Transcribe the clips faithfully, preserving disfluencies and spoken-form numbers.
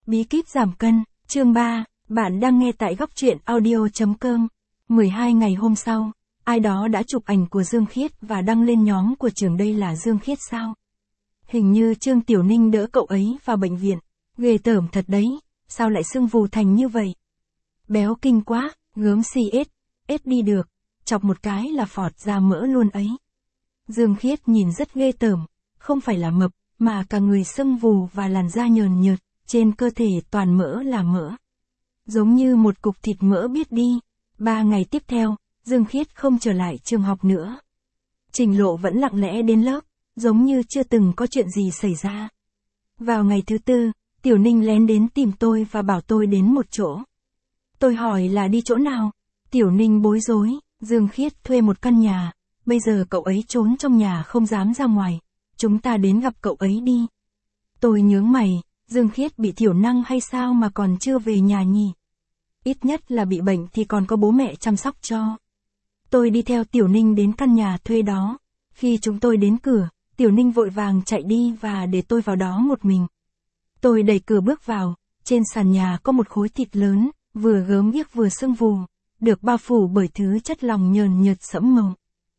Bí kíp giảm cân, chương ba, bạn đang nghe tại góc truyện audio.com. mười hai ngày hôm sau, ai đó đã chụp ảnh của Dương Khiết và đăng lên nhóm của trường. Đây là Dương Khiết sao? Hình như Trương Tiểu Ninh đỡ cậu ấy vào bệnh viện. Ghê tởm thật đấy, sao lại sưng vù thành như vậy? Béo kinh quá, gớm xì ết, ết đi được, chọc một cái là phọt ra mỡ luôn ấy. Dương Khiết nhìn rất ghê tởm, không phải là mập, mà cả người sưng vù và làn da nhờn nhợt, trên cơ thể toàn mỡ là mỡ. Giống như một cục thịt mỡ biết đi. Ba ngày tiếp theo, Dương Khiết không trở lại trường học nữa. Trình Lộ vẫn lặng lẽ đến lớp, giống như chưa từng có chuyện gì xảy ra. Vào ngày thứ tư, Tiểu Ninh lén đến tìm tôi và bảo tôi đến một chỗ. Tôi hỏi là đi chỗ nào? Tiểu Ninh bối rối, Dương Khiết thuê một căn nhà, bây giờ cậu ấy trốn trong nhà không dám ra ngoài. Chúng ta đến gặp cậu ấy đi. Tôi nhướng mày, Dương Khiết bị thiểu năng hay sao mà còn chưa về nhà nhỉ? Ít nhất là bị bệnh thì còn có bố mẹ chăm sóc cho. Tôi đi theo Tiểu Ninh đến căn nhà thuê đó. Khi chúng tôi đến cửa, Tiểu Ninh vội vàng chạy đi và để tôi vào đó một mình. Tôi đẩy cửa bước vào, trên sàn nhà có một khối thịt lớn, vừa gớm ghiếc vừa sưng vù, được bao phủ bởi thứ chất lỏng nhờn nhợt sẫm màu.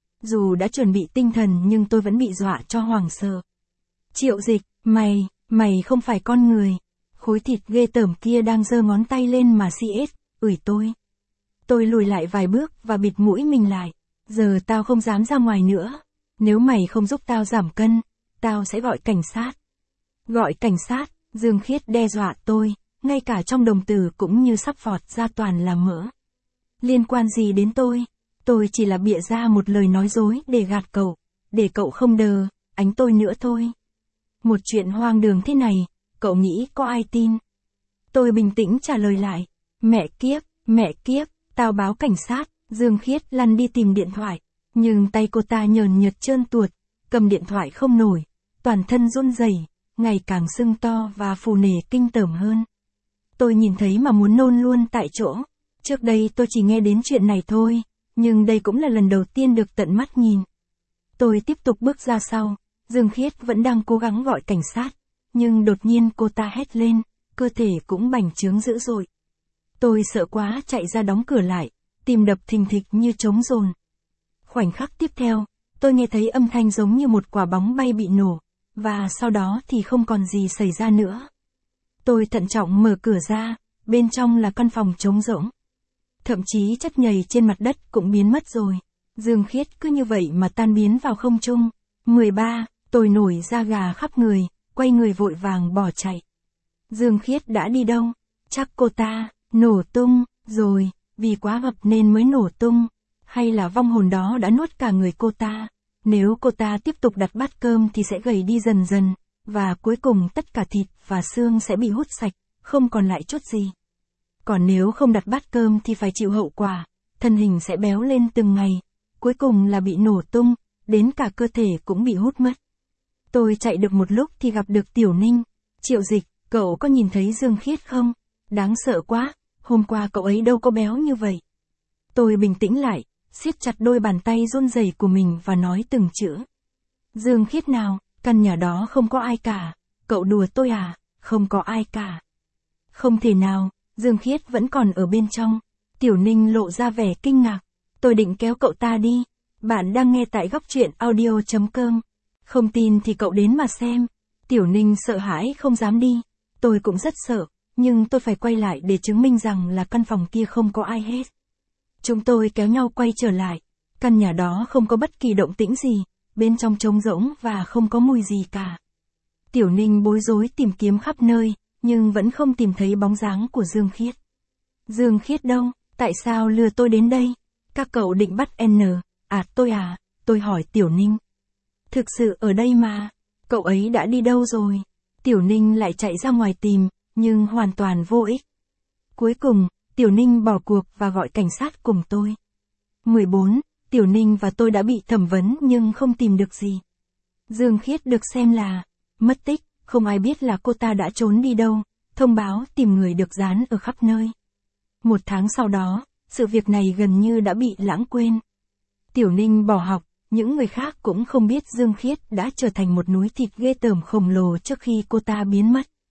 Dù đã chuẩn bị tinh thần nhưng tôi vẫn bị dọa cho hoảng sợ. Triệu Dịch, mày, mày không phải con người. Khối thịt ghê tởm kia đang giơ ngón tay lên mà xì ết, ủi tôi. Tôi lùi lại vài bước và bịt mũi mình lại. Giờ tao không dám ra ngoài nữa. Nếu mày không giúp tao giảm cân, tao sẽ gọi cảnh sát. Gọi cảnh sát, Dương Khiết đe dọa tôi, ngay cả trong đồng tử cũng như sắp phọt ra toàn là mỡ. Liên quan gì đến tôi? Tôi chỉ là bịa ra một lời nói dối để gạt cậu, để cậu không đờ, ánh tôi nữa thôi. Một chuyện hoang đường thế này, cậu nghĩ có ai tin? Tôi bình tĩnh trả lời lại, mẹ kiếp, mẹ kiếp, tao báo cảnh sát. Dương Khiết lăn đi tìm điện thoại, nhưng tay cô ta nhờn nhợt trơn tuột, cầm điện thoại không nổi, toàn thân run rẩy, ngày càng sưng to và phù nề kinh tởm hơn. Tôi nhìn thấy mà muốn nôn luôn tại chỗ. Trước đây tôi chỉ nghe đến chuyện này thôi, nhưng đây cũng là lần đầu tiên được tận mắt nhìn. Tôi tiếp tục bước ra sau, Dương Khiết vẫn đang cố gắng gọi cảnh sát, nhưng đột nhiên cô ta hét lên, cơ thể cũng bành trướng dữ dội. Tôi sợ quá chạy ra đóng cửa lại, tim đập thình thịch như trống dồn. Khoảnh khắc tiếp theo, tôi nghe thấy âm thanh giống như một quả bóng bay bị nổ, và sau đó thì không còn gì xảy ra nữa. Tôi thận trọng mở cửa ra, bên trong là căn phòng trống rỗng. Thậm chí chất nhầy trên mặt đất cũng biến mất rồi. Dương Khiết cứ như vậy mà tan biến vào không trung. mười ba, tôi nổi da gà khắp người, quay người vội vàng bỏ chạy. Dương Khiết đã đi đâu? Chắc cô ta nổ tung rồi, vì quá ngập nên mới nổ tung. Hay là vong hồn đó đã nuốt cả người cô ta? Nếu cô ta tiếp tục đặt bát cơm thì sẽ gầy đi dần dần, và cuối cùng tất cả thịt và xương sẽ bị hút sạch, không còn lại chút gì. Còn nếu không đặt bát cơm thì phải chịu hậu quả, thân hình sẽ béo lên từng ngày, cuối cùng là bị nổ tung, đến cả cơ thể cũng bị hút mất. Tôi chạy được một lúc thì gặp được Tiểu Ninh. Triệu Dịch, cậu có nhìn thấy Dương Khiết không? Đáng sợ quá, hôm qua cậu ấy đâu có béo như vậy. Tôi bình tĩnh lại, siết chặt đôi bàn tay run rẩy của mình và nói từng chữ. Dương Khiết nào, căn nhà đó không có ai cả. Cậu đùa tôi à? Không có ai cả. Không thể nào, Dương Khiết vẫn còn ở bên trong. Tiểu Ninh lộ ra vẻ kinh ngạc. Tôi định kéo cậu ta đi. Bạn đang nghe tại góc truyện audio.com. Không tin thì cậu đến mà xem. Tiểu Ninh sợ hãi không dám đi. Tôi cũng rất sợ, nhưng tôi phải quay lại để chứng minh rằng là căn phòng kia không có ai hết. Chúng tôi kéo nhau quay trở lại. Căn nhà đó không có bất kỳ động tĩnh gì, bên trong trống rỗng và không có mùi gì cả. Tiểu Ninh bối rối tìm kiếm khắp nơi, nhưng vẫn không tìm thấy bóng dáng của Dương Khiết. Dương Khiết đâu? Tại sao lừa tôi đến đây? Các cậu định bắt N. À tôi à? Tôi hỏi Tiểu Ninh. Thực sự ở đây mà. Cậu ấy đã đi đâu rồi? Tiểu Ninh lại chạy ra ngoài tìm, nhưng hoàn toàn vô ích. Cuối cùng, Tiểu Ninh bỏ cuộc và gọi cảnh sát cùng tôi. mười bốn. Tiểu Ninh và tôi đã bị thẩm vấn nhưng không tìm được gì. Dương Khiết được xem là mất tích, không ai biết là cô ta đã trốn đi đâu, thông báo tìm người được dán ở khắp nơi. Một tháng sau đó, sự việc này gần như đã bị lãng quên. Tiểu Ninh bỏ học, những người khác cũng không biết Dương Khiết đã trở thành một núi thịt ghê tởm khổng lồ trước khi cô ta biến mất.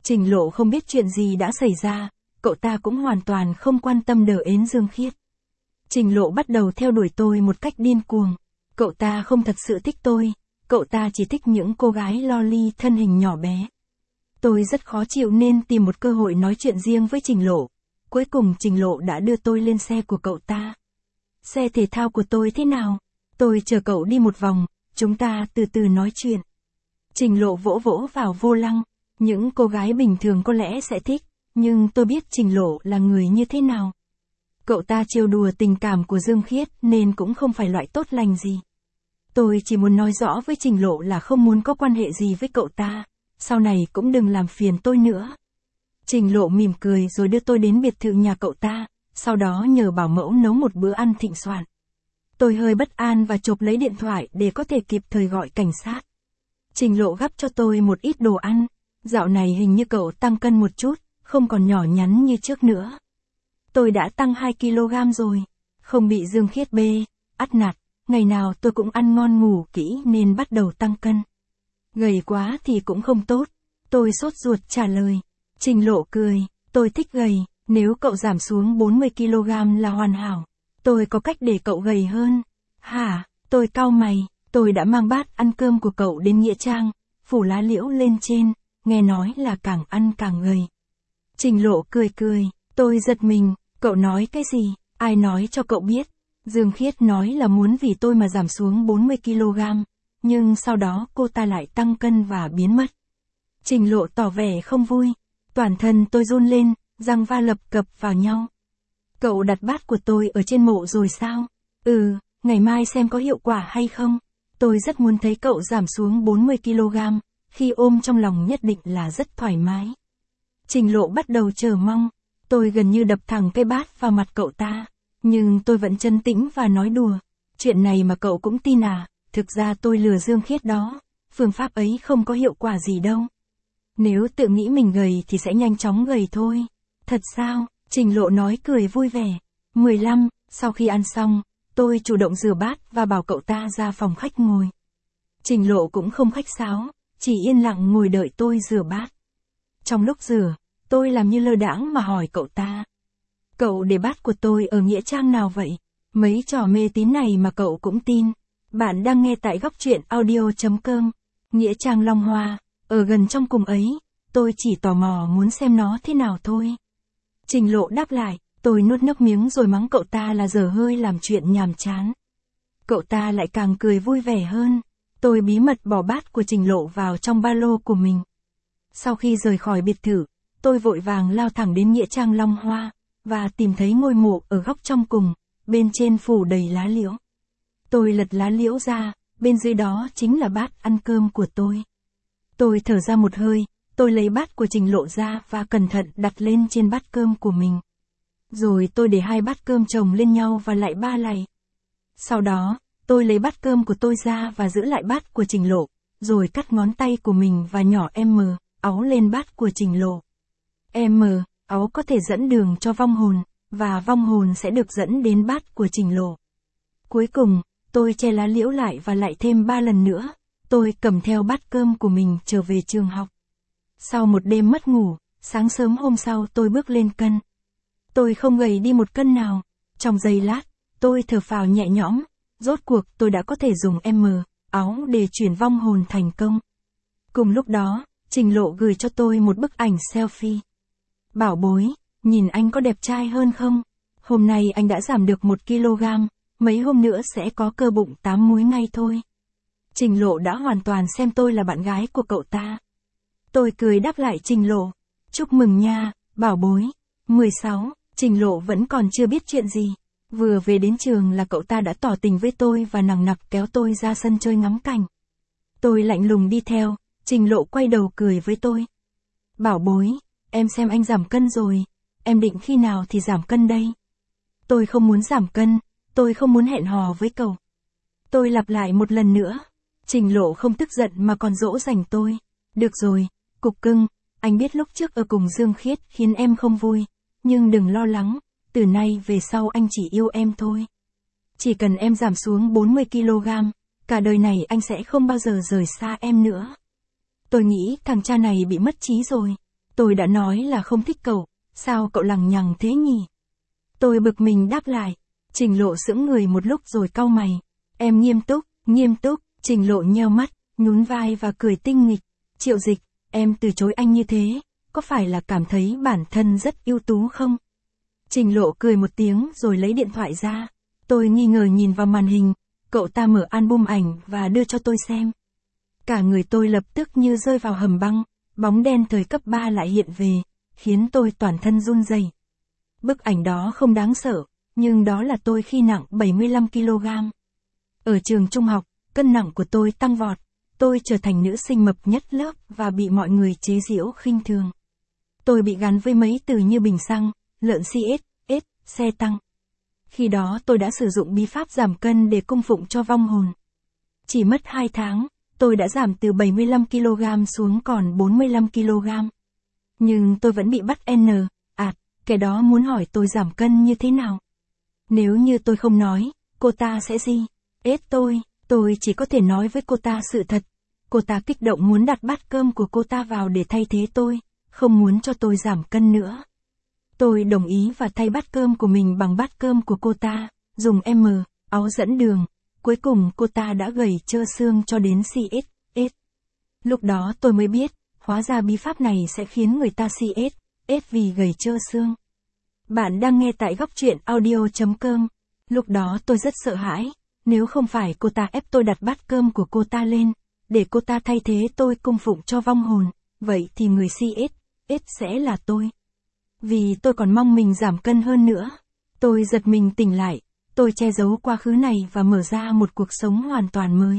Trình Lộ không biết chuyện gì đã xảy ra, cậu ta cũng hoàn toàn không quan tâm đờ ến Dương Khiết. Trình Lộ bắt đầu theo đuổi tôi một cách điên cuồng. Cậu ta không thật sự thích tôi, cậu ta chỉ thích những cô gái loli thân hình nhỏ bé. Tôi rất khó chịu nên tìm một cơ hội nói chuyện riêng với Trình Lộ. Cuối cùng Trình Lộ đã đưa tôi lên xe của cậu ta. Xe thể thao của tôi thế nào? Tôi chờ cậu đi một vòng, chúng ta từ từ nói chuyện. Trình Lộ vỗ vỗ vào vô lăng. Những cô gái bình thường có lẽ sẽ thích, nhưng tôi biết Trình Lộ là người như thế nào. Cậu ta trêu đùa tình cảm của Dương Khiết nên cũng không phải loại tốt lành gì. Tôi chỉ muốn nói rõ với Trình Lộ là không muốn có quan hệ gì với cậu ta, sau này cũng đừng làm phiền tôi nữa. Trình Lộ mỉm cười rồi đưa tôi đến biệt thự nhà cậu ta, sau đó nhờ bảo mẫu nấu một bữa ăn thịnh soạn. Tôi hơi bất an và chộp lấy điện thoại để có thể kịp thời gọi cảnh sát. Trình Lộ gắp cho tôi một ít đồ ăn. Dạo này hình như cậu tăng cân một chút, không còn nhỏ nhắn như trước nữa. Tôi đã tăng hai ki lô gam rồi, không bị Dương Khiết bê, ắt nạt, ngày nào tôi cũng ăn ngon ngủ kỹ nên bắt đầu tăng cân. Gầy quá thì cũng không tốt, tôi sốt ruột trả lời. Trình Lộ cười, tôi thích gầy, nếu cậu giảm xuống bốn mươi ki lô gam là hoàn hảo. Tôi có cách để cậu gầy hơn. Hả, tôi cau mày, tôi đã mang bát ăn cơm của cậu đến Nghĩa Trang, phủ lá liễu lên trên. Nghe nói là càng ăn càng gầy. Trình Lộ cười cười, tôi giật mình, cậu nói cái gì, ai nói cho cậu biết? Dương Khiết nói là muốn vì tôi mà giảm xuống bốn mươi ki lô gam, nhưng sau đó cô ta lại tăng cân và biến mất. Trình Lộ tỏ vẻ không vui, toàn thân tôi run lên, răng va lập cập vào nhau. Cậu đặt bát của tôi ở trên mộ rồi sao? Ừ, ngày mai xem có hiệu quả hay không. Tôi rất muốn thấy cậu giảm xuống bốn mươi ki lô gam. Khi ôm trong lòng nhất định là rất thoải mái. Trình Lộ bắt đầu chờ mong. Tôi gần như đập thẳng cây bát vào mặt cậu ta. Nhưng tôi vẫn trấn tĩnh và nói đùa. Chuyện này mà cậu cũng tin à? Thực ra tôi lừa Dương Khiết đó. Phương pháp ấy không có hiệu quả gì đâu. Nếu tự nghĩ mình gầy thì sẽ nhanh chóng gầy thôi. Thật sao? Trình Lộ nói cười vui vẻ. mười lăm, sau khi ăn xong, tôi chủ động rửa bát và bảo cậu ta ra phòng khách ngồi. Trình Lộ cũng không khách sáo. Chỉ yên lặng ngồi đợi tôi rửa bát. Trong lúc rửa, tôi làm như lơ đãng mà hỏi cậu ta. Cậu để bát của tôi ở Nghĩa Trang nào vậy? Mấy trò mê tín này mà cậu cũng tin. Bạn đang nghe tại góc truyện audio chấm com. Nghĩa Trang Long Hoa, ở gần trong cùng ấy, tôi chỉ tò mò muốn xem nó thế nào thôi. Trình Lộ đáp lại, tôi nuốt nước miếng rồi mắng cậu ta là dở hơi làm chuyện nhàm chán. Cậu ta lại càng cười vui vẻ hơn. Tôi bí mật bỏ bát của Trình Lộ vào trong ba lô của mình. Sau khi rời khỏi biệt thự, tôi vội vàng lao thẳng đến Nghĩa Trang Long Hoa, và tìm thấy ngôi mộ ở góc trong cùng, bên trên phủ đầy lá liễu. Tôi lật lá liễu ra, bên dưới đó chính là bát ăn cơm của tôi. Tôi thở ra một hơi, tôi lấy bát của Trình Lộ ra và cẩn thận đặt lên trên bát cơm của mình. Rồi tôi để hai bát cơm chồng lên nhau và lại ba lạy. Sau đó, tôi lấy bát cơm của tôi ra và giữ lại bát của Trình Lộ, rồi cắt ngón tay của mình và nhỏ M, áo lên bát của Trình Lộ. M, áo có thể dẫn đường cho vong hồn, và vong hồn sẽ được dẫn đến bát của Trình Lộ. Cuối cùng, tôi che lá liễu lại và lại thêm ba lần nữa, tôi cầm theo bát cơm của mình trở về trường học. Sau một đêm mất ngủ, sáng sớm hôm sau tôi bước lên cân. Tôi không gầy đi một cân nào. Trong giây lát, tôi thở phào nhẹ nhõm. Rốt cuộc tôi đã có thể dùng M, áo để chuyển vong hồn thành công. Cùng lúc đó, Trình Lộ gửi cho tôi một bức ảnh selfie. Bảo bối, nhìn anh có đẹp trai hơn không? Hôm nay anh đã giảm được một ki lô gam, mấy hôm nữa sẽ có cơ bụng tám múi ngay thôi. Trình Lộ đã hoàn toàn xem tôi là bạn gái của cậu ta. Tôi cười đáp lại Trình Lộ. Chúc mừng nha, bảo bối. mười sáu, Trình Lộ vẫn còn chưa biết chuyện gì. Vừa về đến trường là cậu ta đã tỏ tình với tôi và nằng nặc kéo tôi ra sân chơi ngắm cảnh. Tôi lạnh lùng đi theo, Trình Lộ quay đầu cười với tôi. Bảo bối, em xem anh giảm cân rồi, em định khi nào thì giảm cân đây? Tôi không muốn giảm cân, tôi không muốn hẹn hò với cậu. Tôi lặp lại một lần nữa. Trình Lộ không tức giận mà còn dỗ dành tôi. Được rồi, cục cưng, anh biết lúc trước ở cùng Dương Khiết khiến em không vui, nhưng đừng lo lắng, từ nay về sau anh chỉ yêu em thôi. Chỉ cần em giảm xuống bốn mươi ki lô gam, cả đời này anh sẽ không bao giờ rời xa em nữa. Tôi nghĩ thằng cha này bị mất trí rồi. Tôi đã nói là không thích cậu, sao cậu lằng nhằng thế nhỉ? Tôi bực mình đáp lại. Trình Lộ sững người một lúc rồi cau mày. Em nghiêm túc, nghiêm túc, Trình Lộ nheo mắt, nhún vai và cười tinh nghịch. Triệu Dịch, em từ chối anh như thế, có phải là cảm thấy bản thân rất ưu tú không? Trình Lộ cười một tiếng rồi lấy điện thoại ra. Tôi nghi ngờ nhìn vào màn hình, cậu ta mở album ảnh và đưa cho tôi xem. Cả người tôi lập tức như rơi vào hầm băng, bóng đen thời cấp ba lại hiện về, khiến tôi toàn thân run rẩy. Bức ảnh đó không đáng sợ, nhưng đó là tôi khi nặng bảy mươi lăm ki lô gam. Ở trường trung học, cân nặng của tôi tăng vọt, tôi trở thành nữ sinh mập nhất lớp và bị mọi người chế giễu khinh thường. Tôi bị gắn với mấy từ như bình xăng, lợn xê ét, ết, xe tăng. Khi đó tôi đã sử dụng bí pháp giảm cân để cung phụng cho vong hồn. Chỉ mất hai tháng, tôi đã giảm từ bảy mươi lăm ki lô gam xuống còn bốn mươi lăm ki lô gam. Nhưng tôi vẫn bị bắt N, ạt, kẻ đó muốn hỏi tôi giảm cân như thế nào. Nếu như tôi không nói, cô ta sẽ gì? Ết tôi, tôi chỉ có thể nói với cô ta sự thật. Cô ta kích động muốn đặt bát cơm của cô ta vào để thay thế tôi, không muốn cho tôi giảm cân nữa. Tôi đồng ý và thay bát cơm của mình bằng bát cơm của cô ta, dùng M, áo dẫn đường. Cuối cùng cô ta đã gầy trơ xương cho đến xê ét, ết. Lúc đó tôi mới biết, hóa ra bí pháp này sẽ khiến người ta xê ét, ết vì gầy trơ xương. Bạn đang nghe tại góc truyện audio chấm com. Lúc đó tôi rất sợ hãi, nếu không phải cô ta ép tôi đặt bát cơm của cô ta lên, để cô ta thay thế tôi cung phụng cho vong hồn, vậy thì người xê ét, ết sẽ là tôi. Vì tôi còn mong mình giảm cân hơn nữa. Tôi giật mình tỉnh lại, tôi che giấu quá khứ này và mở ra một cuộc sống hoàn toàn mới.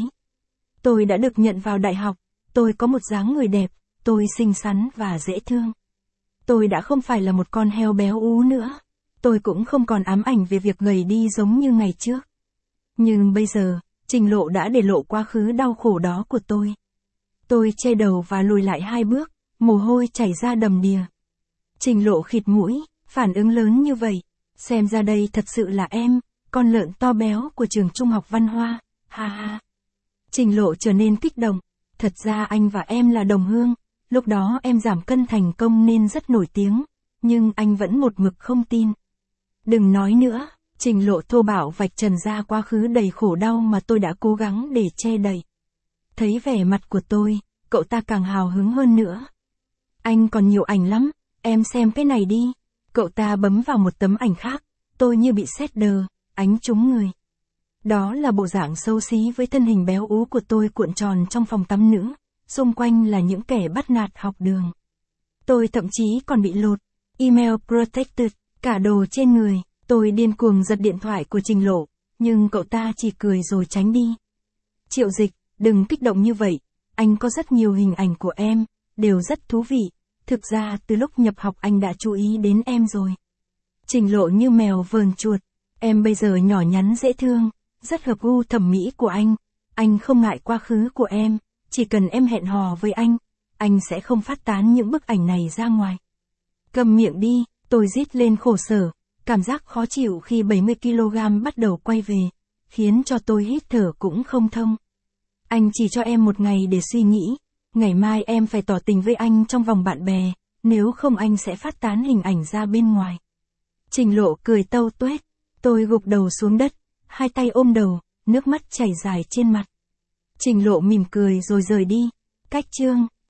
Tôi đã được nhận vào đại học, tôi có một dáng người đẹp, tôi xinh xắn và dễ thương. Tôi đã không phải là một con heo béo ú nữa. Tôi cũng không còn ám ảnh về việc gầy đi giống như ngày trước. Nhưng bây giờ, Trình Lộ đã để lộ quá khứ đau khổ đó của tôi. Tôi che đầu và lùi lại hai bước, mồ hôi chảy ra đầm đìa. Trình Lộ khịt mũi, phản ứng lớn như vậy. Xem ra đây thật sự là em, con lợn to béo của trường trung học văn hoa, ha ha. Trình Lộ trở nên kích động. Thật ra anh và em là đồng hương. Lúc đó em giảm cân thành công nên rất nổi tiếng, nhưng anh vẫn một mực không tin. Đừng nói nữa, Trình Lộ thô bạo vạch trần ra quá khứ đầy khổ đau mà tôi đã cố gắng để che đậy. Thấy vẻ mặt của tôi, cậu ta càng hào hứng hơn nữa. Anh còn nhiều ảnh lắm, em xem cái này đi. Cậu ta bấm vào một tấm ảnh khác, tôi như bị sét đờ, ánh trúng người. Đó là bộ dạng xấu xí với thân hình béo ú của tôi cuộn tròn trong phòng tắm nữ. Xung quanh là những kẻ bắt nạt học đường. Tôi thậm chí còn bị lột, email protected, cả đồ trên người. Tôi điên cuồng giật điện thoại của Trình Lộ, nhưng cậu ta chỉ cười rồi tránh đi. Triệu Dịch, đừng kích động như vậy, anh có rất nhiều hình ảnh của em, đều rất thú vị. Thực ra từ lúc nhập học anh đã chú ý đến em rồi. Trình Lộ như mèo vờn chuột, em bây giờ nhỏ nhắn dễ thương, rất hợp gu thẩm mỹ của anh. Anh không ngại quá khứ của em. Chỉ cần em hẹn hò với anh, anh sẽ không phát tán những bức ảnh này ra ngoài. Cầm miệng đi, tôi rít lên khổ sở, cảm giác khó chịu khi bảy mươi ki lô gam bắt đầu quay về, khiến cho tôi hít thở cũng không thông. Anh chỉ cho em một ngày để suy nghĩ, ngày mai em phải tỏ tình với anh trong vòng bạn bè, nếu không anh sẽ phát tán hình ảnh ra bên ngoài. Trình Lộ cười tâu tuét, tôi gục đầu xuống đất, hai tay ôm đầu, nước mắt chảy dài trên mặt. Trình Lộ mỉm cười rồi rời đi. Cách chương